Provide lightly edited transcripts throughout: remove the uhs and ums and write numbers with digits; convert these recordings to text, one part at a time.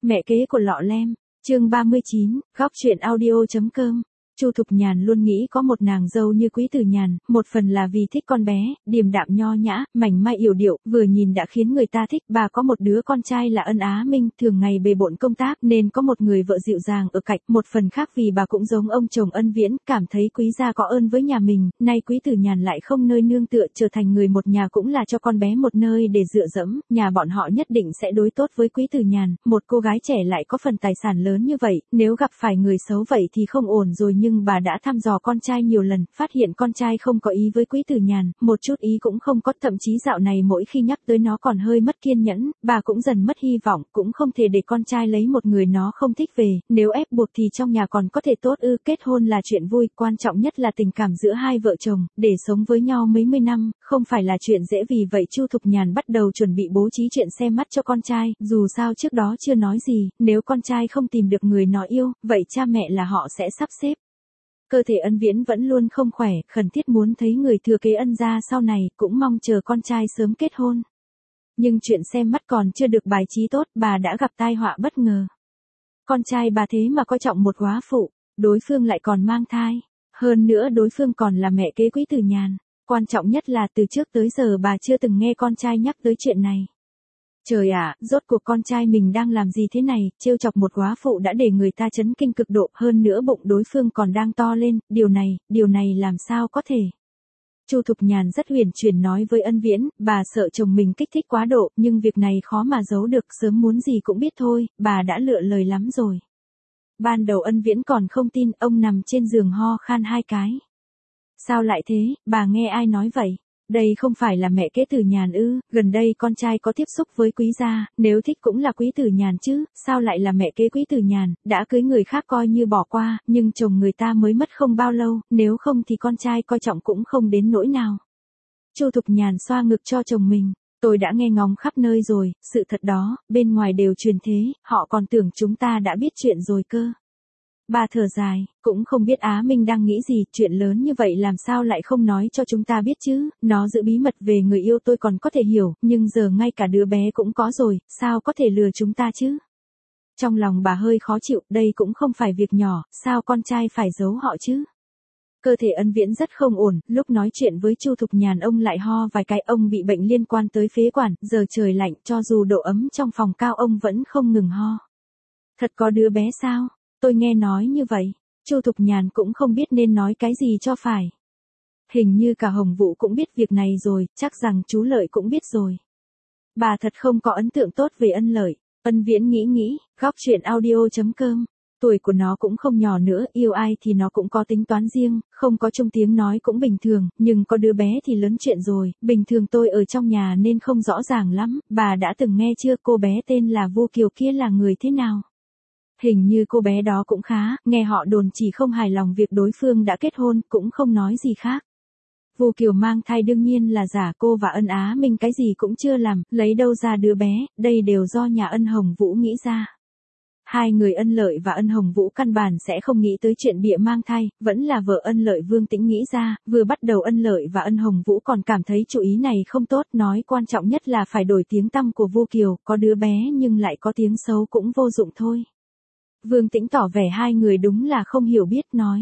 Mẹ kế của Lọ Lem, chương 39, góc truyện audio.com. Chu Thục Nhàn luôn nghĩ có một nàng dâu như Quý Tử Nhàn, một phần là vì thích con bé, điềm đạm nho nhã, mảnh mai yểu điệu, vừa nhìn đã khiến người ta thích. Bà có một đứa con trai là Ân Á Minh, thường ngày bề bộn công tác nên có một người vợ dịu dàng ở cạnh. Một phần khác vì bà cũng giống ông chồng Ân Viễn, cảm thấy Quý gia có ơn với nhà mình, nay Quý Tử Nhàn lại không nơi nương tựa, trở thành người một nhà cũng là cho con bé một nơi để dựa dẫm. Nhà bọn họ nhất định sẽ đối tốt với Quý Tử Nhàn, một cô gái trẻ lại có phần tài sản lớn như vậy, nếu gặp phải người xấu vậy thì không ổn rồi. Nhưng bà đã thăm dò con trai nhiều lần, phát hiện con trai không có ý với Quý Tử Nhàn, một chút ý cũng không có, thậm chí dạo này mỗi khi nhắc tới nó còn hơi mất kiên nhẫn. Bà cũng dần mất hy vọng, cũng không thể để con trai lấy một người nó không thích về, nếu ép buộc thì trong nhà còn có thể tốt ư? Kết hôn là chuyện vui, quan trọng nhất là tình cảm giữa hai vợ chồng, để sống với nhau mấy mươi năm, không phải là chuyện dễ. Vì vậy Chu Thục Nhàn bắt đầu chuẩn bị bố trí chuyện xem mắt cho con trai, dù sao trước đó chưa nói gì, nếu con trai không tìm được người nó yêu, vậy cha mẹ là họ sẽ sắp xếp. Cơ thể Ân Viễn vẫn luôn không khỏe, khẩn thiết muốn thấy người thừa kế Ân gia sau này, cũng mong chờ con trai sớm kết hôn. Nhưng chuyện xem mắt còn chưa được bài trí tốt, bà đã gặp tai họa bất ngờ. Con trai bà thế mà coi trọng một góa phụ, đối phương lại còn mang thai. Hơn nữa đối phương còn là mẹ kế Quý Tử Nhàn. Quan trọng nhất là từ trước tới giờ bà chưa từng nghe con trai nhắc tới chuyện này. Trời ạ, rốt cuộc con trai mình đang làm gì thế này, trêu chọc một góa phụ đã để người ta chấn kinh cực độ, hơn nữa bụng đối phương còn đang to lên, điều này làm sao có thể. Chu Thục Nhàn rất huyền chuyển nói với Ân Viễn, bà sợ chồng mình kích thích quá độ, nhưng việc này khó mà giấu được, sớm muốn gì cũng biết thôi, bà đã lựa lời lắm rồi. Ban đầu Ân Viễn còn không tin, ông nằm trên giường ho khan 2 cái. Sao lại thế, bà nghe ai nói vậy? Đây không phải là mẹ kế Tử Nhàn ư? Gần đây con trai có tiếp xúc với Quý gia, nếu thích cũng là Quý Tử Nhàn chứ, sao lại là mẹ kế Quý Tử Nhàn, đã cưới người khác coi như bỏ qua, nhưng chồng người ta mới mất không bao lâu, nếu không thì con trai coi trọng cũng không đến nỗi nào. Chu Thục Nhàn xoa ngực cho chồng mình, tôi đã nghe ngóng khắp nơi rồi, sự thật đó, bên ngoài đều truyền thế, họ còn tưởng chúng ta đã biết chuyện rồi cơ. Bà thở dài, cũng không biết Á Minh đang nghĩ gì, chuyện lớn như vậy làm sao lại không nói cho chúng ta biết chứ, nó giữ bí mật về người yêu tôi còn có thể hiểu, nhưng giờ ngay cả đứa bé cũng có rồi, sao có thể lừa chúng ta chứ? Trong lòng bà hơi khó chịu, đây cũng không phải việc nhỏ, sao con trai phải giấu họ chứ? Cơ thể Ân Viễn rất không ổn, lúc nói chuyện với Chu Thục Nhàn ông lại ho vài cái, ông bị bệnh liên quan tới phế quản, giờ trời lạnh, cho dù độ ấm trong phòng cao ông vẫn không ngừng ho. Thật có đứa bé sao? Tôi nghe nói như vậy, Chu Thục Nhàn cũng không biết nên nói cái gì cho phải. Hình như cả Hồng Vũ cũng biết việc này rồi, chắc rằng chú Lợi cũng biết rồi. Bà thật không có ấn tượng tốt về Ân Lợi. Ân Viễn nghĩ, góc truyện audio.com. Tuổi của nó cũng không nhỏ nữa, yêu ai thì nó cũng có tính toán riêng, không có chung tiếng nói cũng bình thường, nhưng có đứa bé thì lớn chuyện rồi. Bình thường tôi ở trong nhà nên không rõ ràng lắm, bà đã từng nghe chưa, cô bé tên là Vu Kiều kia là người thế nào? Hình như cô bé đó cũng khá, nghe họ đồn chỉ không hài lòng việc đối phương đã kết hôn, cũng không nói gì khác. Vu Kiều mang thai đương nhiên là giả, cô và Ân Á Minh cái gì cũng chưa làm, lấy đâu ra đứa bé, đây đều do nhà Ân Hồng Vũ nghĩ ra. Hai người Ân Lợi và Ân Hồng Vũ căn bản sẽ không nghĩ tới chuyện bịa mang thai, vẫn là vợ Ân Lợi Vương Tĩnh nghĩ ra, vừa bắt đầu Ân Lợi và Ân Hồng Vũ còn cảm thấy chủ ý này không tốt, nói quan trọng nhất là phải đổi tiếng tăm của Vu Kiều, có đứa bé nhưng lại có tiếng xấu cũng vô dụng thôi. Vương Tĩnh tỏ vẻ hai người đúng là không hiểu biết, nói.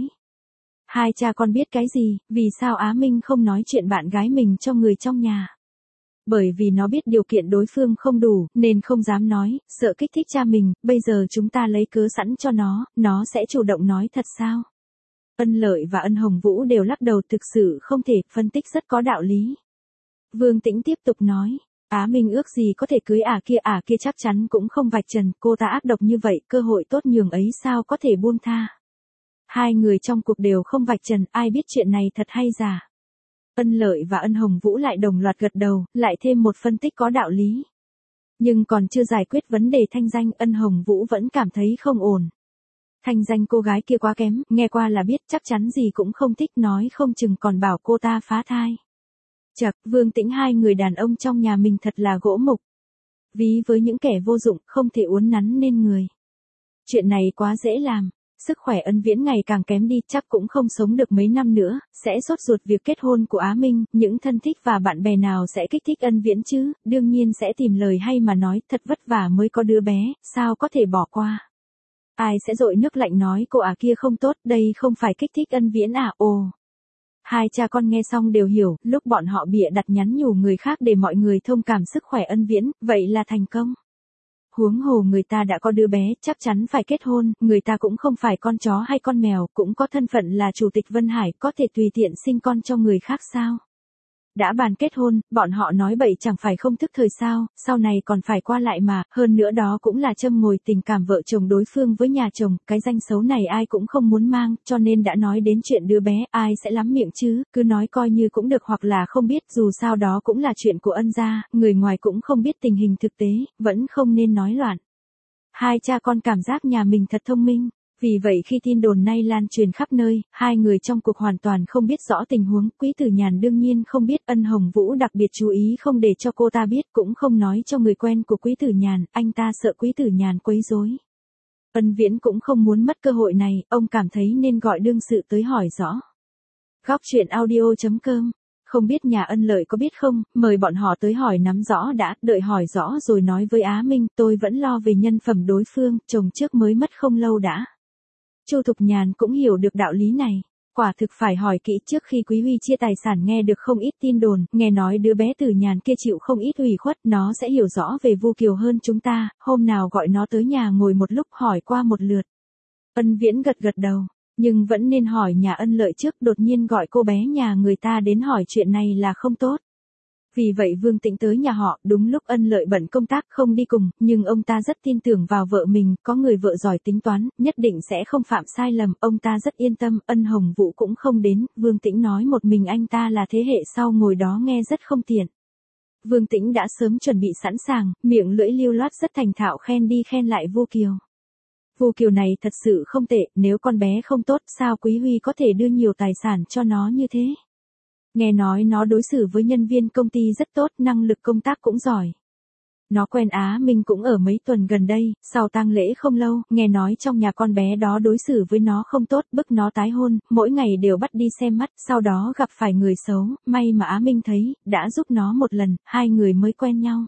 Hai cha con biết cái gì, vì sao Á Minh không nói chuyện bạn gái mình cho người trong nhà? Bởi vì nó biết điều kiện đối phương không đủ, nên không dám nói, sợ kích thích cha mình, bây giờ chúng ta lấy cớ sẵn cho nó sẽ chủ động nói thật sao? Ân Lợi và Ân Hồng Vũ đều lắc đầu, thực sự không thể, phân tích rất có đạo lý. Vương Tĩnh tiếp tục nói. Á Minh ước gì có thể cưới ả kia chắc chắn cũng không vạch trần, cô ta ác độc như vậy, cơ hội tốt nhường ấy sao có thể buông tha. Hai người trong cuộc đều không vạch trần, ai biết chuyện này thật hay giả. Ân Lợi và Ân Hồng Vũ lại đồng loạt gật đầu, lại thêm một phân tích có đạo lý. Nhưng còn chưa giải quyết vấn đề thanh danh, Ân Hồng Vũ vẫn cảm thấy không ổn. Thanh danh cô gái kia quá kém, nghe qua là biết chắc chắn gì cũng không thích, nói không chừng còn bảo cô ta phá thai. Chậc, Vương Tĩnh, hai người đàn ông trong nhà mình thật là gỗ mục. Ví với những kẻ vô dụng, không thể uốn nắn nên người. Chuyện này quá dễ làm. sức khỏe Ân Viễn ngày càng kém đi, chắc cũng không sống được mấy năm nữa, sẽ sốt ruột việc kết hôn của Á Minh, những thân thích và bạn bè nào sẽ kích thích Ân Viễn chứ, đương nhiên sẽ tìm lời hay mà nói, thật vất vả mới có đứa bé, sao có thể bỏ qua. Ai sẽ dội nước lạnh nói cô kia không tốt, đây không phải kích thích Ân Viễn à, ồ. Hai cha con nghe xong đều hiểu, lúc bọn họ bịa đặt nhắn nhủ người khác để mọi người thông cảm sức khỏe Ân Viễn, vậy là thành công. Huống hồ người ta đã có đứa bé, chắc chắn phải kết hôn, người ta cũng không phải con chó hay con mèo, cũng có thân phận là chủ tịch Vân Hải, có thể tùy tiện sinh con cho người khác sao. Đã bàn kết hôn, bọn họ nói bậy chẳng phải không thức thời sao, sau này còn phải qua lại mà, hơn nữa đó cũng là châm ngòi tình cảm vợ chồng đối phương với nhà chồng, cái danh xấu này ai cũng không muốn mang, cho nên đã nói đến chuyện đứa bé, ai sẽ lắm miệng chứ, cứ nói coi như cũng được hoặc là không biết, dù sao đó cũng là chuyện của Ân gia, người ngoài cũng không biết tình hình thực tế, vẫn không nên nói loạn. Hai cha con cảm giác nhà mình thật thông minh. Vì vậy khi tin đồn nay lan truyền khắp nơi, hai người trong cuộc hoàn toàn không biết rõ tình huống, Quý Tử Nhàn đương nhiên không biết, Ân Hồng Vũ đặc biệt chú ý không để cho cô ta biết, cũng không nói cho người quen của Quý Tử Nhàn, anh ta sợ Quý Tử Nhàn quấy rối. Ân Viễn cũng không muốn mất cơ hội này, ông cảm thấy nên gọi đương sự tới hỏi rõ. Góc truyện audio.com. Không biết nhà Ân Lợi có biết không, mời bọn họ tới hỏi nắm rõ đã, đợi hỏi rõ rồi nói với Á Minh, tôi vẫn lo về nhân phẩm đối phương, chồng trước mới mất không lâu đã. Chu Thục Nhàn cũng hiểu được đạo lý này, quả thực phải hỏi kỹ trước khi Quý Huy chia tài sản, nghe được không ít tin đồn, nghe nói đứa bé Tử Nhàn kia chịu không ít ủy khuất, nó sẽ hiểu rõ về Vu Kiều hơn chúng ta, hôm nào gọi nó tới nhà ngồi một lúc hỏi qua một lượt. Ân Viễn gật gật đầu, nhưng vẫn nên hỏi nhà Ân Lợi trước, đột nhiên gọi cô bé nhà người ta đến hỏi chuyện này là không tốt. Vì vậy Vương Tĩnh tới nhà họ, đúng lúc Ân Lợi bận công tác không đi cùng, nhưng ông ta rất tin tưởng vào vợ mình, có người vợ giỏi tính toán, nhất định sẽ không phạm sai lầm, ông ta rất yên tâm, Ân Hồng Vũ cũng không đến, Vương Tĩnh nói một mình anh ta là thế hệ sau ngồi đó nghe rất không tiện. Vương Tĩnh đã sớm chuẩn bị sẵn sàng, miệng lưỡi lưu loát rất thành thạo khen đi khen lại Vu Kiều. Vu Kiều này thật sự không tệ, nếu con bé không tốt sao Quý Huy có thể đưa nhiều tài sản cho nó như thế. Nghe nói nó đối xử với nhân viên công ty rất tốt, năng lực công tác cũng giỏi. Nó quen Á Minh cũng ở mấy tuần gần đây, sau tang lễ không lâu, nghe nói trong nhà con bé đó đối xử với nó không tốt, bức nó tái hôn, mỗi ngày đều bắt đi xem mắt, sau đó gặp phải người xấu, may mà Á Minh thấy, đã giúp nó một lần, hai người mới quen nhau.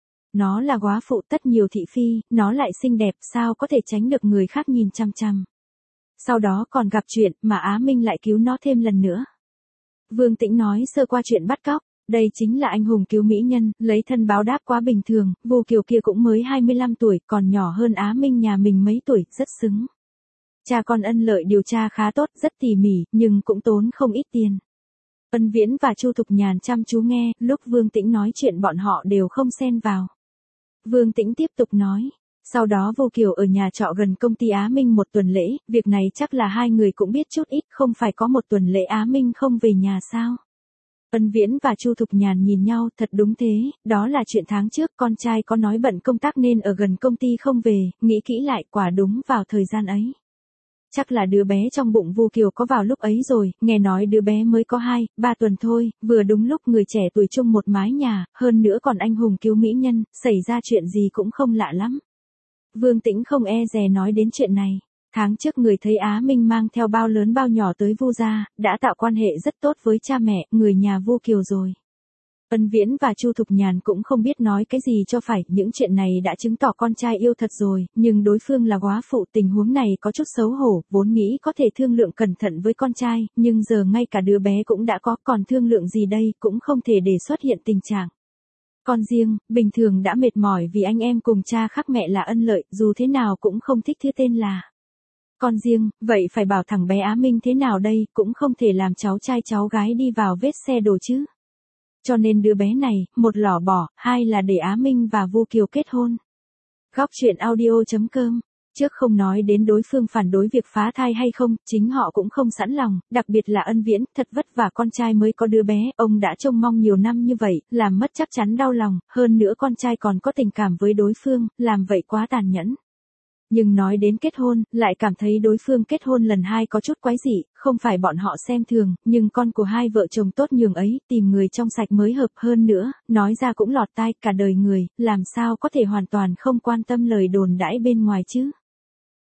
Nó là góa phụ tất nhiều thị phi, nó lại xinh đẹp, sao có thể tránh được người khác nhìn chăm chăm. Sau đó còn gặp chuyện mà Á Minh lại cứu nó thêm lần nữa. Vương Tĩnh nói sơ qua chuyện bắt cóc, đây chính là anh hùng cứu mỹ nhân, lấy thân báo đáp quá bình thường, Vu Kiều kia cũng mới 25 tuổi, còn nhỏ hơn Á Minh nhà mình mấy tuổi, rất xứng. Cha con Ân Lợi điều tra khá tốt, rất tỉ mỉ, nhưng cũng tốn không ít tiền. Ân Viễn và Chu Thục Nhàn chăm chú nghe, lúc Vương Tĩnh nói chuyện bọn họ đều không xen vào. Vương Tĩnh tiếp tục nói. Sau đó Vu Kiều ở nhà trọ gần công ty Á Minh một tuần lễ, việc này chắc là hai người cũng biết chút ít, không phải có một tuần lễ Á Minh không về nhà sao. Ân Viễn và Chu Thục Nhàn nhìn nhau, thật đúng thế, đó là chuyện tháng trước, con trai có nói bận công tác nên ở gần công ty không về, nghĩ kỹ lại quả đúng vào thời gian ấy. Chắc là đứa bé trong bụng Vu Kiều có vào lúc ấy rồi, nghe nói đứa bé mới có 2-3 tuần thôi, vừa đúng lúc người trẻ tuổi chung một mái nhà, hơn nữa còn anh hùng cứu mỹ nhân, xảy ra chuyện gì cũng không lạ lắm. Vương Tĩnh không e dè nói đến chuyện này. Tháng trước người thấy Á Minh mang theo bao lớn bao nhỏ tới Vu gia, đã tạo quan hệ rất tốt với cha mẹ, người nhà Vu Kiều rồi. Ân Viễn và Chu Thục Nhàn cũng không biết nói cái gì cho phải, những chuyện này đã chứng tỏ con trai yêu thật rồi, nhưng đối phương là góa phụ, tình huống này có chút xấu hổ, vốn nghĩ có thể thương lượng cẩn thận với con trai, nhưng giờ ngay cả đứa bé cũng đã có, còn thương lượng gì đây, cũng không thể để xuất hiện tình trạng. Con riêng, bình thường đã mệt mỏi vì anh em cùng cha khác mẹ là Ân Lợi, dù thế nào cũng không thích thứ tên là con riêng, vậy phải bảo thằng bé Á Minh thế nào đây, cũng không thể làm cháu trai cháu gái đi vào vết xe đổ chứ. Cho nên đứa bé này, một lỏ bỏ, hai là để Á Minh và Vu Kiều kết hôn. Góc truyện audio.com. Trước không nói đến đối phương phản đối việc phá thai hay không, chính họ cũng không sẵn lòng, đặc biệt là Ân Viễn, thật vất vả con trai mới có đứa bé, ông đã trông mong nhiều năm như vậy, làm mất chắc chắn đau lòng, hơn nữa con trai còn có tình cảm với đối phương, làm vậy quá tàn nhẫn. Nhưng nói đến kết hôn, lại cảm thấy đối phương kết hôn lần 2 có chút quái dị, không phải bọn họ xem thường, nhưng con của hai vợ chồng tốt nhường ấy, tìm người trong sạch mới hợp hơn nữa, nói ra cũng lọt tai cả đời người, làm sao có thể hoàn toàn không quan tâm lời đồn đãi bên ngoài chứ.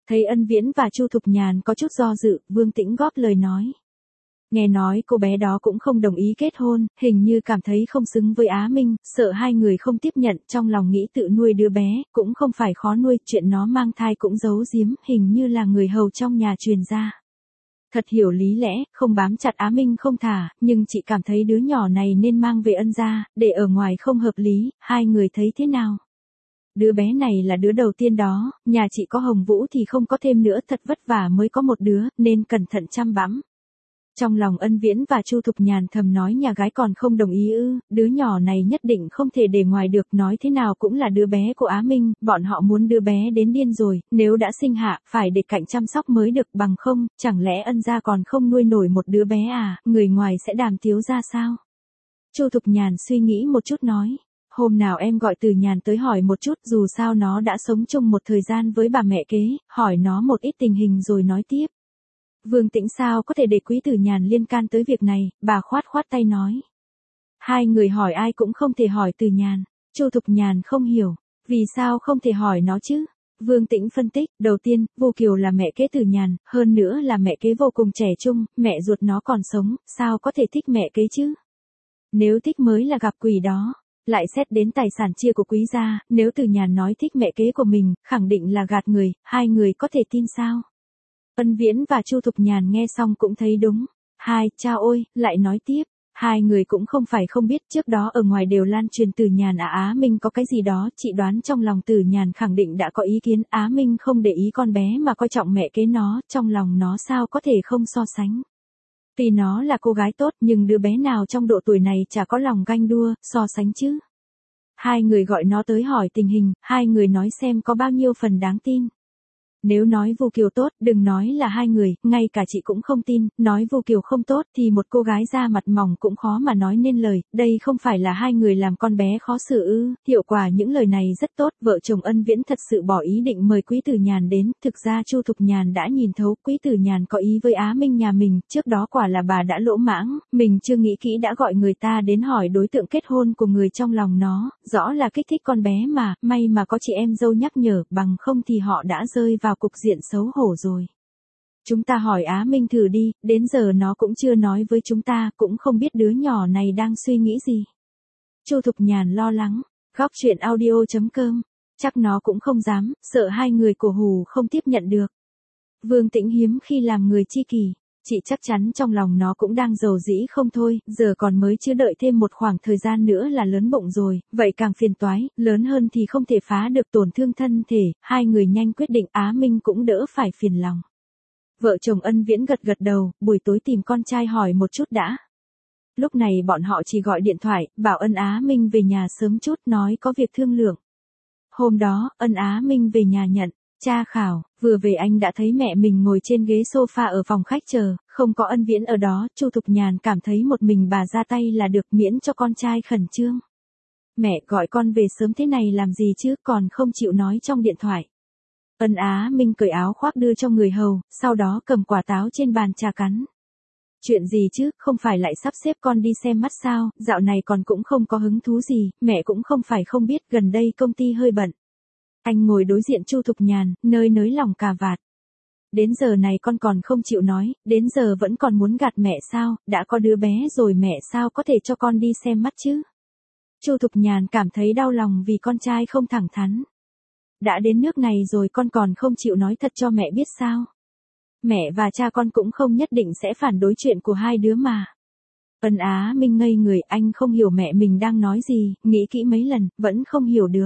Thấy Ân Viễn và Chu Thục Nhàn có chút do dự, Vương Tĩnh góp lời nói. Nghe nói cô bé đó cũng không đồng ý kết hôn, hình như cảm thấy không xứng với Á Minh, sợ hai người không tiếp nhận, trong lòng nghĩ tự nuôi đứa bé, cũng không phải khó nuôi, chuyện nó mang thai cũng giấu giếm, hình như là người hầu trong nhà truyền ra. Thật hiểu lý lẽ, không bám chặt Á Minh không thả, nhưng chị cảm thấy đứa nhỏ này nên mang về Ân gia, để ở ngoài không hợp lý, hai người thấy thế nào? Đứa bé này là đứa đầu tiên đó, nhà chị có Hồng Vũ thì không có thêm nữa, thật vất vả mới có một đứa, nên cẩn thận chăm bẵm. Trong lòng Ân Viễn và Chu Thục Nhàn thầm nói nhà gái còn không đồng ý ư, đứa nhỏ này nhất định không thể để ngoài được, nói thế nào cũng là đứa bé của Á Minh, bọn họ muốn đứa bé đến điên rồi, nếu đã sinh hạ, phải để cạnh chăm sóc mới được, bằng không, chẳng lẽ Ân gia còn không nuôi nổi một đứa bé à, người ngoài sẽ đàm tiếu ra sao? Chu Thục Nhàn suy nghĩ một chút nói. Hôm nào em gọi Từ Nhàn tới hỏi một chút, dù sao nó đã sống chung một thời gian với bà mẹ kế, hỏi nó một ít tình hình rồi nói tiếp. Vương Tĩnh sao có thể để Quý Từ Nhàn liên can tới việc này, bà khoát khoát tay nói. Hai người hỏi ai cũng không thể hỏi Từ Nhàn. Chu Thục Nhàn không hiểu, vì sao không thể hỏi nó chứ? Vương Tĩnh phân tích, đầu tiên, Vu Kiều là mẹ kế Từ Nhàn, hơn nữa là mẹ kế vô cùng trẻ trung, mẹ ruột nó còn sống, sao có thể thích mẹ kế chứ? Nếu thích mới là gặp quỷ đó. Lại xét đến tài sản chia của Quý gia, nếu Từ Nhàn nói thích mẹ kế của mình, khẳng định là gạt người, hai người có thể tin sao? Ân Viễn và Chu Thục Nhàn nghe xong cũng thấy đúng. Cha ôi, lại nói tiếp. Hai người cũng không phải không biết, trước đó ở ngoài đều lan truyền Từ Nhàn Á Minh có cái gì đó, chị đoán trong lòng Từ Nhàn khẳng định đã có ý kiến, Á Minh không để ý con bé mà coi trọng mẹ kế nó, trong lòng nó sao có thể không so sánh. Tuy nó là cô gái tốt nhưng đứa bé nào trong độ tuổi này chả có lòng ganh đua, so sánh chứ. Hai người gọi nó tới hỏi tình hình, hai người nói xem có bao nhiêu phần đáng tin. Nếu nói Vu Kiều tốt, đừng nói là hai người, ngay cả chị cũng không tin, nói Vu Kiều không tốt thì một cô gái da mặt mỏng cũng khó mà nói nên lời, đây không phải là hai người làm con bé khó xử ư, hiệu quả những lời này rất tốt, vợ chồng Ân Viễn thật sự bỏ ý định mời Quý Từ Nhàn đến, thực ra Chu Thục Nhàn đã nhìn thấu Quý Từ Nhàn có ý với Á Minh nhà mình, trước đó quả là bà đã lỗ mãng, mình chưa nghĩ kỹ đã gọi người ta đến hỏi đối tượng kết hôn của người trong lòng nó, rõ là kích thích con bé mà, may mà có chị em dâu nhắc nhở, bằng không thì họ đã rơi vào cục diện xấu hổ rồi. Chúng ta hỏi Á Minh thử đi, đến giờ nó cũng chưa nói với chúng ta, cũng không biết đứa nhỏ này đang suy nghĩ gì. Chu Thục Nhàn lo lắng, góc chuyện audio.com, chắc nó cũng không dám, sợ hai người cổ hủ không tiếp nhận được. Vương Tĩnh hiếm khi làm người chi kỷ, chị chắc chắn trong lòng nó cũng đang dầu dĩ không thôi, giờ còn mới chưa đợi thêm một khoảng thời gian nữa là lớn bụng rồi, vậy càng phiền toái, lớn hơn thì không thể phá được tổn thương thân thể, hai người nhanh quyết định Á Minh cũng đỡ phải phiền lòng. Vợ chồng Ân Viễn gật gật đầu, buổi tối tìm con trai hỏi một chút đã. Lúc này bọn họ chỉ gọi điện thoại, bảo Ân Á Minh về nhà sớm chút nói có việc thương lượng. Hôm đó, Ân Á Minh về nhà nhận. Cha khảo, vừa về anh đã thấy mẹ mình ngồi trên ghế sofa ở phòng khách chờ, không có Ân Viễn ở đó, Chu Thục Nhàn cảm thấy một mình bà ra tay là được miễn cho con trai khẩn trương. Mẹ gọi con về sớm thế này làm gì chứ, còn không chịu nói trong điện thoại. Ân Á Minh cởi áo khoác đưa cho người hầu, sau đó cầm quả táo trên bàn trà cắn. Chuyện gì chứ, không phải lại sắp xếp con đi xem mắt sao, dạo này con cũng không có hứng thú gì, mẹ cũng không phải không biết, gần đây công ty hơi bận. Anh ngồi đối diện Chu Thục Nhàn, nới lòng cà vạt. Đến giờ này con còn không chịu nói, đến giờ vẫn còn muốn gạt mẹ sao, đã có đứa bé rồi mẹ sao có thể cho con đi xem mắt chứ. Chu Thục Nhàn cảm thấy đau lòng vì con trai không thẳng thắn. Đã đến nước này rồi con còn không chịu nói thật cho mẹ biết sao. Mẹ và cha con cũng không nhất định sẽ phản đối chuyện của hai đứa mà. Ân Á Minh ngây người, anh không hiểu mẹ mình đang nói gì, nghĩ kỹ mấy lần, vẫn không hiểu được.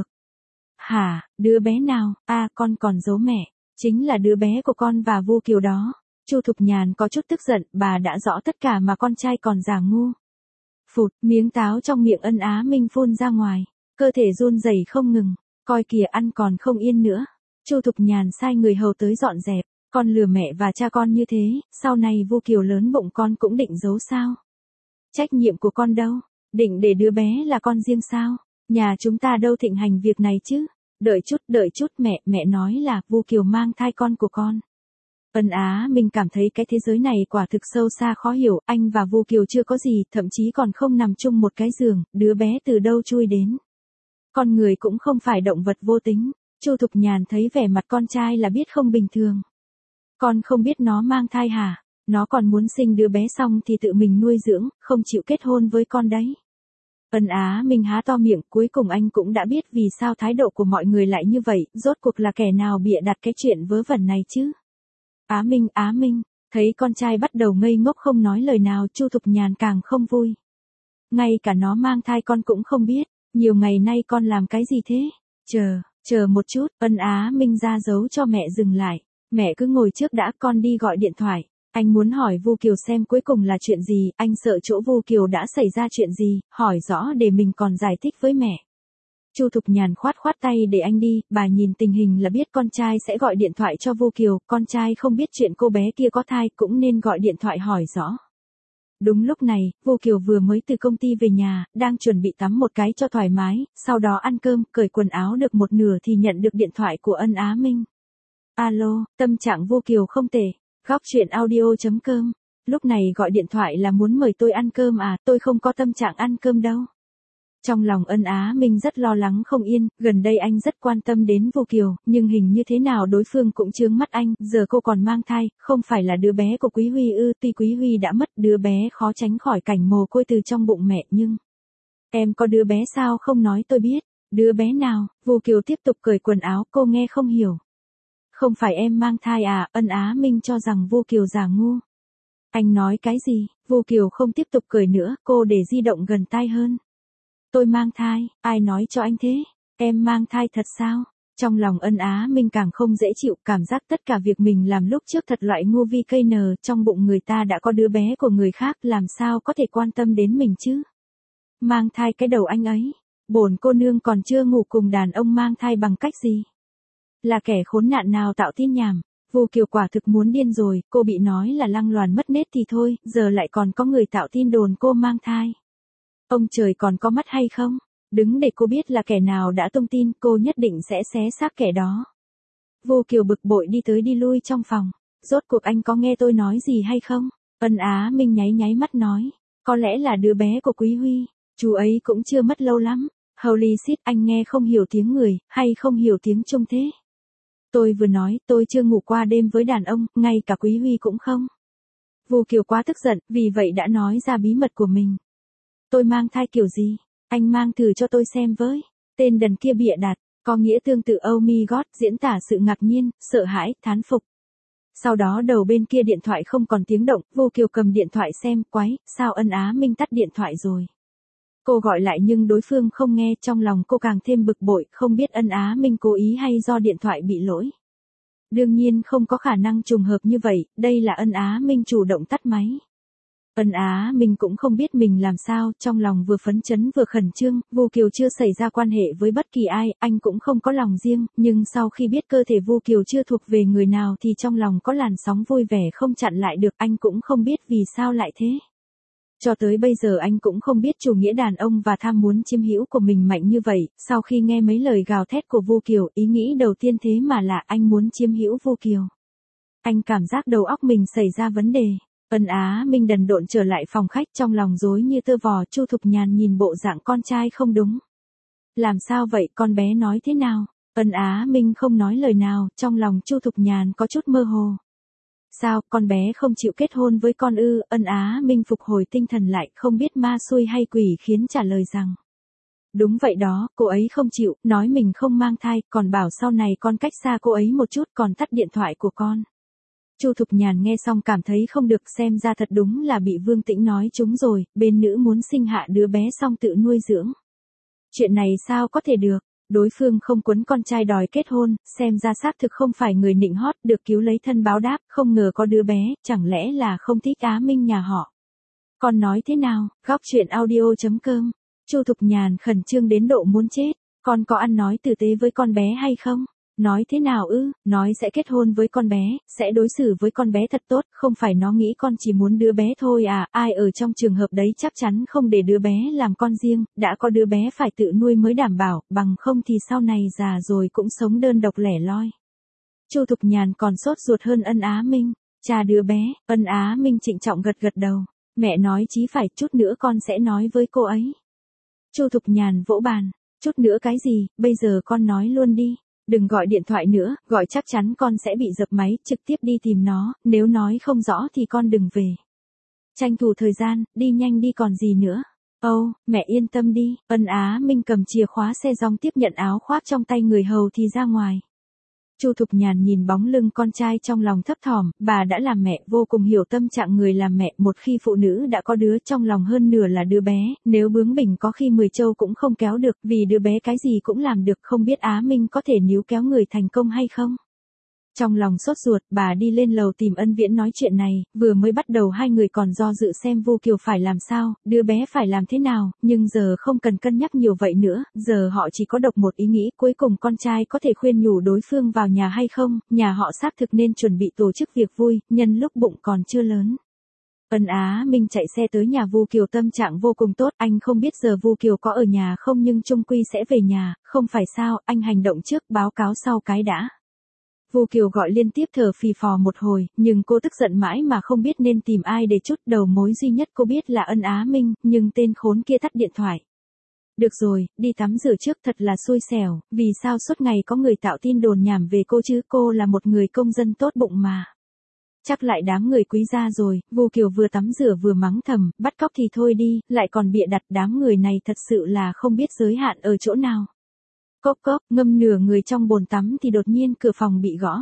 Hả, đứa bé nào, con còn giấu mẹ, chính là đứa bé của con và Vu Kiều đó. Chu Thục Nhàn có chút tức giận, bà đã rõ tất cả mà con trai còn giả ngu. Phụt, miếng táo trong miệng Ân Á Minh phun ra ngoài, cơ thể run rẩy không ngừng, coi kìa ăn còn không yên nữa. Chu Thục Nhàn sai người hầu tới dọn dẹp, con lừa mẹ và cha con như thế, sau này Vu Kiều lớn bụng con cũng định giấu sao? Trách nhiệm của con đâu, định để đứa bé là con riêng sao? Nhà chúng ta đâu thịnh hành việc này chứ? Đợi chút mẹ nói là Vu Kiều mang thai con của con. Ân Á Minh cảm thấy cái thế giới này quả thực sâu xa khó hiểu, anh và Vu Kiều chưa có gì, thậm chí còn không nằm chung một cái giường, đứa bé từ đâu chui đến. Con người cũng không phải động vật vô tính. Chu Thục Nhàn thấy vẻ mặt con trai là biết không bình thường. Con không biết nó mang thai hả? Nó còn muốn sinh đứa bé xong thì tự mình nuôi dưỡng, không chịu kết hôn với con đấy. Ân Á Minh há to miệng, cuối cùng anh cũng đã biết vì sao thái độ của mọi người lại như vậy, rốt cuộc là kẻ nào bịa đặt cái chuyện vớ vẩn này chứ. Á Minh, thấy con trai bắt đầu ngây ngốc không nói lời nào, Chu Thục Nhàn càng không vui. Ngay cả nó mang thai con cũng không biết, nhiều ngày nay con làm cái gì thế? Chờ một chút, Ân Á Minh ra dấu cho mẹ dừng lại. Mẹ cứ ngồi trước đã, con đi gọi điện thoại. Anh muốn hỏi Vu Kiều xem cuối cùng là chuyện gì, anh sợ chỗ Vu Kiều đã xảy ra chuyện gì, hỏi rõ để mình còn giải thích với mẹ. Chu Thục Nhàn khoát tay để anh đi, bà nhìn tình hình là biết con trai sẽ gọi điện thoại cho Vu Kiều, con trai không biết chuyện cô bé kia có thai cũng nên gọi điện thoại hỏi rõ. Đúng lúc này, Vu Kiều vừa mới từ công ty về nhà, đang chuẩn bị tắm một cái cho thoải mái, sau đó ăn cơm, cởi quần áo được một nửa thì nhận được điện thoại của Ân Á Minh. Alo, tâm trạng Vu Kiều không tệ. Góc chuyện audio.com. Lúc này gọi điện thoại là muốn mời tôi ăn cơm à, tôi không có tâm trạng ăn cơm đâu. Trong lòng Ân Á Minh rất lo lắng không yên, gần đây anh rất quan tâm đến Vu Kiều, nhưng hình như thế nào đối phương cũng chướng mắt anh, giờ cô còn mang thai, không phải là đứa bé của Quý Huy ư, tuy Quý Huy đã mất, đứa bé khó tránh khỏi cảnh mồ côi từ trong bụng mẹ nhưng... Em có đứa bé sao không nói tôi biết, đứa bé nào, Vu Kiều tiếp tục cởi quần áo, cô nghe không hiểu. Không phải em mang thai à, Ân Á Minh cho rằng Vu Kiều giả ngu. Anh nói cái gì, Vu Kiều không tiếp tục cười nữa, cô để di động gần tai hơn. Tôi mang thai, ai nói cho anh thế, em mang thai thật sao? Trong lòng Ân Á Minh càng không dễ chịu, cảm giác tất cả việc mình làm lúc trước thật loại ngu vi cây nờ, trong bụng người ta đã có đứa bé của người khác, làm sao có thể quan tâm đến mình chứ? Mang thai cái đầu anh ấy, bổn cô nương còn chưa ngủ cùng đàn ông mang thai bằng cách gì? Là kẻ khốn nạn nào tạo tin nhảm, Vu Kiều quả thực muốn điên rồi, cô bị nói là lăng loàn mất nết thì thôi, giờ lại còn có người tạo tin đồn cô mang thai. Ông trời còn có mắt hay không? Đứng để cô biết là kẻ nào đã tung tin, cô nhất định sẽ xé xác kẻ đó. Vu Kiều bực bội đi tới đi lui trong phòng, rốt cuộc anh có nghe tôi nói gì hay không? Ân Á Minh nháy mắt nói, có lẽ là đứa bé của Quý Huy, chú ấy cũng chưa mất lâu lắm. Holy shit, anh nghe không hiểu tiếng người, hay không hiểu tiếng Trung thế? Tôi vừa nói, tôi chưa ngủ qua đêm với đàn ông, ngay cả Quý Huy cũng không. Vu Kiều quá tức giận, vì vậy đã nói ra bí mật của mình. Tôi mang thai kiểu gì? Anh mang thử cho tôi xem với. Tên đần kia bịa đặt, có nghĩa tương tự oh my god, diễn tả sự ngạc nhiên, sợ hãi, thán phục. Sau đó đầu bên kia điện thoại không còn tiếng động, Vu Kiều cầm điện thoại xem, quái, sao Ân Á Minh tắt điện thoại rồi. Cô gọi lại nhưng đối phương không nghe, trong lòng cô càng thêm bực bội, không biết Ân Á Minh cố ý hay do điện thoại bị lỗi. Đương nhiên không có khả năng trùng hợp như vậy, đây là Ân Á Minh chủ động tắt máy. Ân Á Minh cũng không biết mình làm sao, trong lòng vừa phấn chấn vừa khẩn trương, Vu Kiều chưa xảy ra quan hệ với bất kỳ ai, anh cũng không có lòng riêng, nhưng sau khi biết cơ thể Vu Kiều chưa thuộc về người nào thì trong lòng có làn sóng vui vẻ không chặn lại được, anh cũng không biết vì sao lại thế. Cho tới bây giờ anh cũng không biết chủ nghĩa đàn ông và tham muốn chiếm hữu của mình mạnh như vậy, sau khi nghe mấy lời gào thét của Vu Kiều, ý nghĩ đầu tiên thế mà là anh muốn chiếm hữu Vu Kiều. Anh cảm giác đầu óc mình xảy ra vấn đề. Ân Á Minh đần độn trở lại phòng khách, trong lòng rối như tơ vò. Chu Thục Nhàn nhìn bộ dạng con trai không đúng. Làm sao vậy, con bé nói thế nào? Ân Á Minh không nói lời nào, trong lòng Chu Thục Nhàn có chút mơ hồ. Sao, con bé không chịu kết hôn với con ư? Ân Á Minh phục hồi tinh thần lại, không biết ma xui hay quỷ khiến trả lời rằng. Đúng vậy đó, cô ấy không chịu, nói mình không mang thai, còn bảo sau này con cách xa cô ấy một chút, còn tắt điện thoại của con. Chu Thục Nhàn nghe xong cảm thấy không được, xem ra thật đúng là bị Vương Tĩnh nói trúng rồi, bên nữ muốn sinh hạ đứa bé xong tự nuôi dưỡng. Chuyện này sao có thể được, đối phương không quấn con trai đòi kết hôn, xem ra xác thực không phải người nịnh hót, được cứu lấy thân báo đáp, không ngờ có đứa bé, chẳng lẽ là không thích Á Minh nhà họ. Con nói thế nào, góc chuyện audio.com, Chu Thục Nhàn khẩn trương đến độ muốn chết, con có ăn nói tử tế với con bé hay không? Nói thế nào ư, nói sẽ kết hôn với con bé, sẽ đối xử với con bé thật tốt, không phải nó nghĩ con chỉ muốn đứa bé thôi à, ai ở trong trường hợp đấy chắc chắn không để đứa bé làm con riêng, đã có đứa bé phải tự nuôi mới đảm bảo, bằng không thì sau này già rồi cũng sống đơn độc lẻ loi. Chu Thục Nhàn còn sốt ruột hơn Ân Á Minh, cha đứa bé, Ân Á Minh trịnh trọng gật gật đầu, mẹ nói chí phải, chút nữa con sẽ nói với cô ấy. Chu Thục Nhàn vỗ bàn, chút nữa cái gì, bây giờ con nói luôn đi. Đừng gọi điện thoại nữa, gọi chắc chắn con sẽ bị dập máy, trực tiếp đi tìm nó, nếu nói không rõ thì con đừng về. Tranh thủ thời gian, đi nhanh đi còn gì nữa. Âu, mẹ yên tâm đi, Ân Á Minh cầm chìa khóa xe giong tiếp nhận áo khoác trong tay người hầu thì ra ngoài. Chu Thục Nhàn nhìn bóng lưng con trai trong lòng thấp thỏm, bà đã làm mẹ vô cùng hiểu tâm trạng người làm mẹ, một khi phụ nữ đã có đứa trong lòng hơn nửa là đứa bé, nếu bướng bỉnh có khi 10 trâu cũng không kéo được, vì đứa bé cái gì cũng làm được, không biết Á Minh có thể níu kéo người thành công hay không. Trong lòng sốt ruột, bà đi lên lầu tìm Ân Viễn nói chuyện này, vừa mới bắt đầu hai người còn do dự xem Vu Kiều phải làm sao, đứa bé phải làm thế nào, nhưng giờ không cần cân nhắc nhiều vậy nữa, giờ họ chỉ có độc một ý nghĩ, cuối cùng con trai có thể khuyên nhủ đối phương vào nhà hay không, nhà họ xác thực nên chuẩn bị tổ chức việc vui, nhân lúc bụng còn chưa lớn. Ân Á Minh chạy xe tới nhà Vu Kiều, tâm trạng vô cùng tốt, anh không biết giờ Vu Kiều có ở nhà không nhưng chung quy sẽ về nhà, không phải sao, anh hành động trước báo cáo sau cái đã. Vu Kiều gọi liên tiếp thở phì phò một hồi, nhưng cô tức giận mãi mà không biết nên tìm ai để trút, đầu mối duy nhất cô biết là Ân Á Minh, nhưng tên khốn kia tắt điện thoại. Được rồi, đi tắm rửa trước, thật là xui xẻo, vì sao suốt ngày có người tạo tin đồn nhảm về cô chứ, cô là một người công dân tốt bụng mà. Chắc lại đám người quý gia rồi, Vu Kiều vừa tắm rửa vừa mắng thầm, bắt cóc thì thôi đi, lại còn bịa đặt, đám người này thật sự là không biết giới hạn ở chỗ nào. Cốc cốc, ngâm nửa người trong bồn tắm thì đột nhiên cửa phòng bị gõ.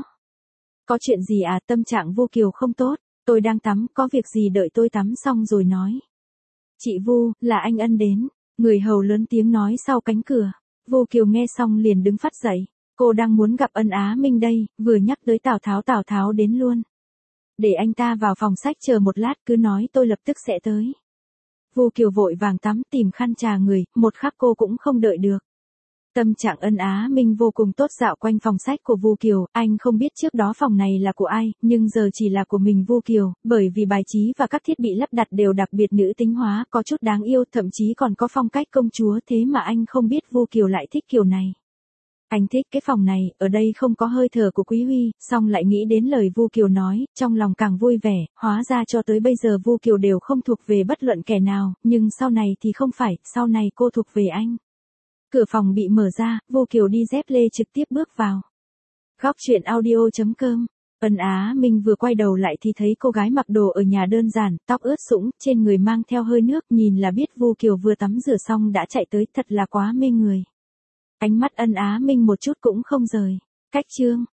Có chuyện gì à, tâm trạng Vu Kiều không tốt, tôi đang tắm, có việc gì đợi tôi tắm xong rồi nói. Chị Vu, là anh Ân đến, người hầu lớn tiếng nói sau cánh cửa. Vu Kiều nghe xong liền đứng phát dậy, cô đang muốn gặp Ân Á Minh đây, vừa nhắc tới Tào Tháo đến luôn. Để anh ta vào phòng sách chờ một lát, cứ nói tôi lập tức sẽ tới. Vu Kiều vội vàng tắm tìm khăn trà người, một khắc cô cũng không đợi được. Tâm trạng Ân Á Minh vô cùng tốt, dạo quanh phòng sách của Vu Kiều, anh không biết trước đó phòng này là của ai, nhưng giờ chỉ là của mình Vu Kiều, bởi vì bài trí và các thiết bị lắp đặt đều đặc biệt nữ tính hóa, có chút đáng yêu, thậm chí còn có phong cách công chúa, thế mà anh không biết Vu Kiều lại thích kiểu này. Anh thích cái phòng này, ở đây không có hơi thở của Quý Huy, xong lại nghĩ đến lời Vu Kiều nói, trong lòng càng vui vẻ, hóa ra cho tới bây giờ Vu Kiều đều không thuộc về bất luận kẻ nào, nhưng sau này thì không phải, sau này cô thuộc về anh. Cửa phòng bị mở ra, Vu Kiều đi dép lê trực tiếp bước vào. Góc truyện audio.com. Ân Á Minh vừa quay đầu lại thì thấy cô gái mặc đồ ở nhà đơn giản, tóc ướt sũng, trên người mang theo hơi nước, nhìn là biết Vu Kiều vừa tắm rửa xong đã chạy tới, thật là quá mê người. Ánh mắt Ân Á Minh một chút cũng không rời. Cách chương